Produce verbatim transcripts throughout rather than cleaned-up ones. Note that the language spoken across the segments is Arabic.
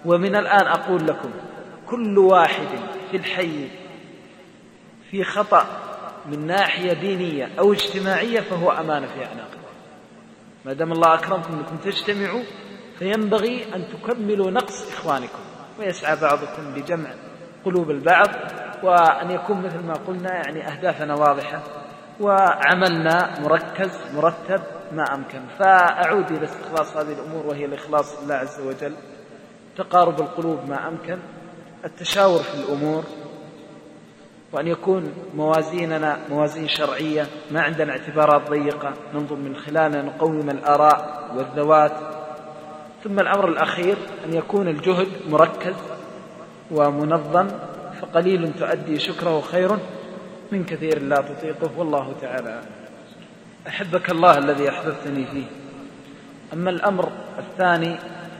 ومن الآن أقول لكم كل واحد في الحي في خطأ من ناحية دينية أو اجتماعية فهو أمانة في أعناقكم. ما دام الله أكرمكم أنكم تجتمعوا فينبغي أن تكملوا نقص إخوانكم، ويسعى بعضكم لجمع قلوب البعض، وأن يكون مثل ما قلنا يعني أهدافنا واضحة وعملنا مركز مرتب ما أمكن. فأعود إلى استخلاص هذه الأمور، وهي الإخلاص لله عز وجل، تقارب القلوب ما أمكن، التشاور في الأمور، وأن يكون موازيننا موازين شرعية، ما عندنا اعتبارات ضيقة ننظر من خلالها نقوم الآراء والذوات. ثم الأمر الأخير أن يكون الجهد مركز ومنظم، فقليل تؤدي شكره خير من كثير لا تطيقه، والله تعالى. أحبك الله الذي أحببتني فيه. أما الأمر الثاني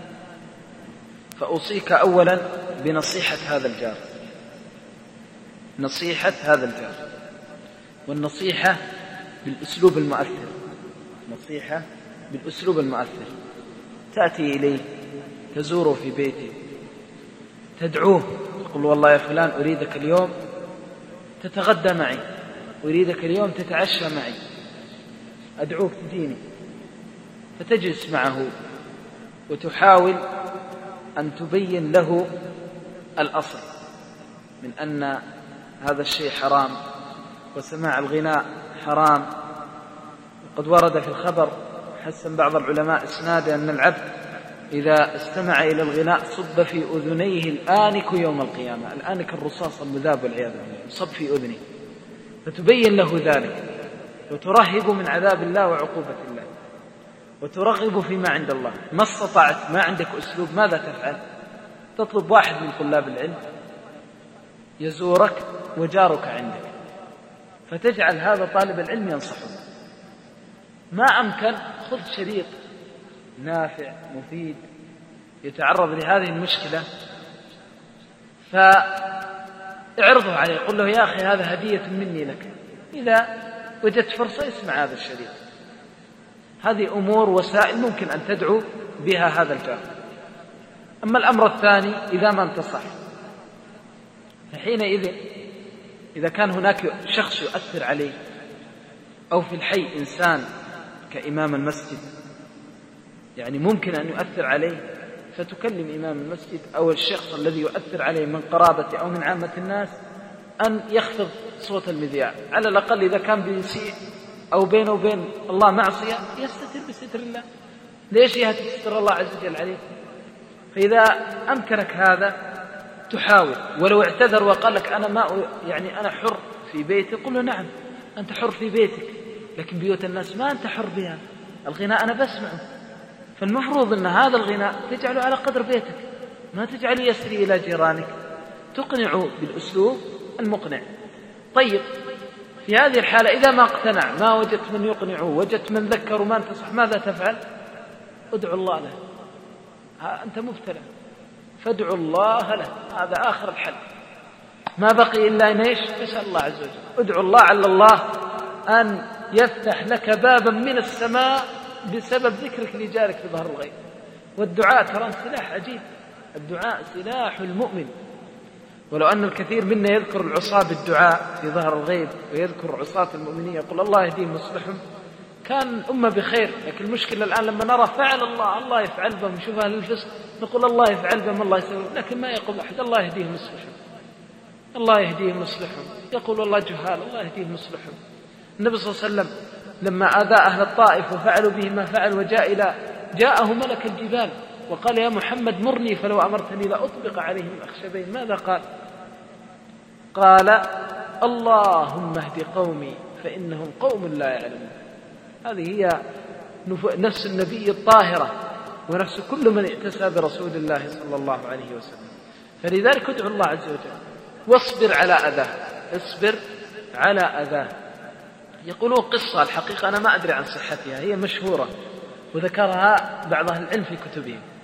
فأوصيك أولا بنصيحة هذا الجار، نصيحة هذا الجار، والنصيحة بالأسلوب المؤثر، نصيحة بالأسلوب المؤثر. تأتي إليه، تزوره في بيته، تدعوه، تقول والله يا فلان أريدك اليوم تتغدى معي، أريدك اليوم تتعشى معي، أدعوك تجيني، فتجلس معه وتحاول أن تبين له الأصل من أن هذا الشيء حرام، وسماع الغناء حرام. وقد ورد في الخبر حسن بعض العلماء إسناده أن العبد إذا استمع إلى الغناء صب في أذنيه الآنك يوم القيامة، الآنك الرصاص المذاب والعياذ بالله صب في أذنه، فتبين له ذلك وترهب من عذاب الله وعقوبة الله، وترغب فيما عند الله. ما استطعت، ما عندك أسلوب، ماذا تفعل؟ تطلب واحد من طلاب العلم يزورك وجارك عندك، فتجعل هذا طالب العلم ينصحه. ما أمكن خذ شريط نافع مفيد يتعرض لهذه المشكلة فاعرضه عليه، قل له يا أخي هذا هدية مني لك، إذا وجدت فرصة اسمع هذا الشريط. هذه أمور وسائل ممكن أن تدعو بها هذا الجار. أما الأمر الثاني إذا ما انتصح، فحينئذ إذا كان هناك شخص يؤثر عليه، أو في الحي إنسان كإمام المسجد يعني ممكن أن يؤثر عليه، فتكلم إمام المسجد أو الشخص الذي يؤثر عليه من قرابته أو من عامة الناس أن يخفض صوت المذياع، على الأقل إذا كان بيسيء أو بينه وبين الله معصية يستتر بستر الله. ليش يستر الله عز وجل عليه؟ فإذا أمكنك هذا تحاول، ولو اعتذر وقال لك أنا ما يعني أنا حر في بيتي، قل له نعم أنت حر في بيتك، لكن بيوت الناس ما أنت حر بها، الغناء أنا بسمعه، فالمفروض أن هذا الغناء تجعله على قدر بيتك، ما تجعله يسري إلى جيرانك، تقنعه بالأسلوب المقنع. طيب في هذه الحالة إذا ما اقتنع، ما وجدت من يقنعه، وجدت من ذكر وما انتصح، ماذا تفعل؟ ادعو الله له، أنت مبتلى فادعو الله له، هذا آخر الحل. ما بقي إلا أن إيش؟ تسأل الله عز وجل، ادعو الله على الله أن يفتح لك بابا من السماء بسبب ذكرك لجارك في ظهر الغيب. والدعاء ترى سلاح عجيب، الدعاء سلاح المؤمن. ولو أن الكثير منا يذكر العصاة بالدعاء في ظهر الغيب، ويذكر عصاة المؤمنين يقول الله يهديهم ويصلحهم، كان أمة بخير. لكن المشكلة الآن لما نرى فعل الله الله يفعل بهم، نشوف أهل الفسق نقول الله يفعل بهم الله يسوي، لكن ما يقول أحد الله يهديهم ويصلحهم، الله يهديهم ويصلحهم، يقول والله جهال الله يهديهم ويصلحهم. النبي صلى الله عليه وسلم لما آذى أهل الطائف وفعلوا به ما فعل، وجاء إلى جاءه ملك الجبال وقال يا محمد مرني فلو أمرتني لأطبق عليهم الأخشبين، ماذا قال؟ قال اللهم اهد قومي فإنهم قوم لا يعلمون. هذه هي نفس النبي الطاهرة ونفس كل من ائتسى برسول الله صلى الله عليه وسلم. فلذلك ادعو الله عز وجل واصبر على أذاه، اصبر على أذاه. يقولون قصة، الحقيقة أنا ما أدري عن صحتها، هي مشهورة وذكرها بعض أهل العلم في كتبهم،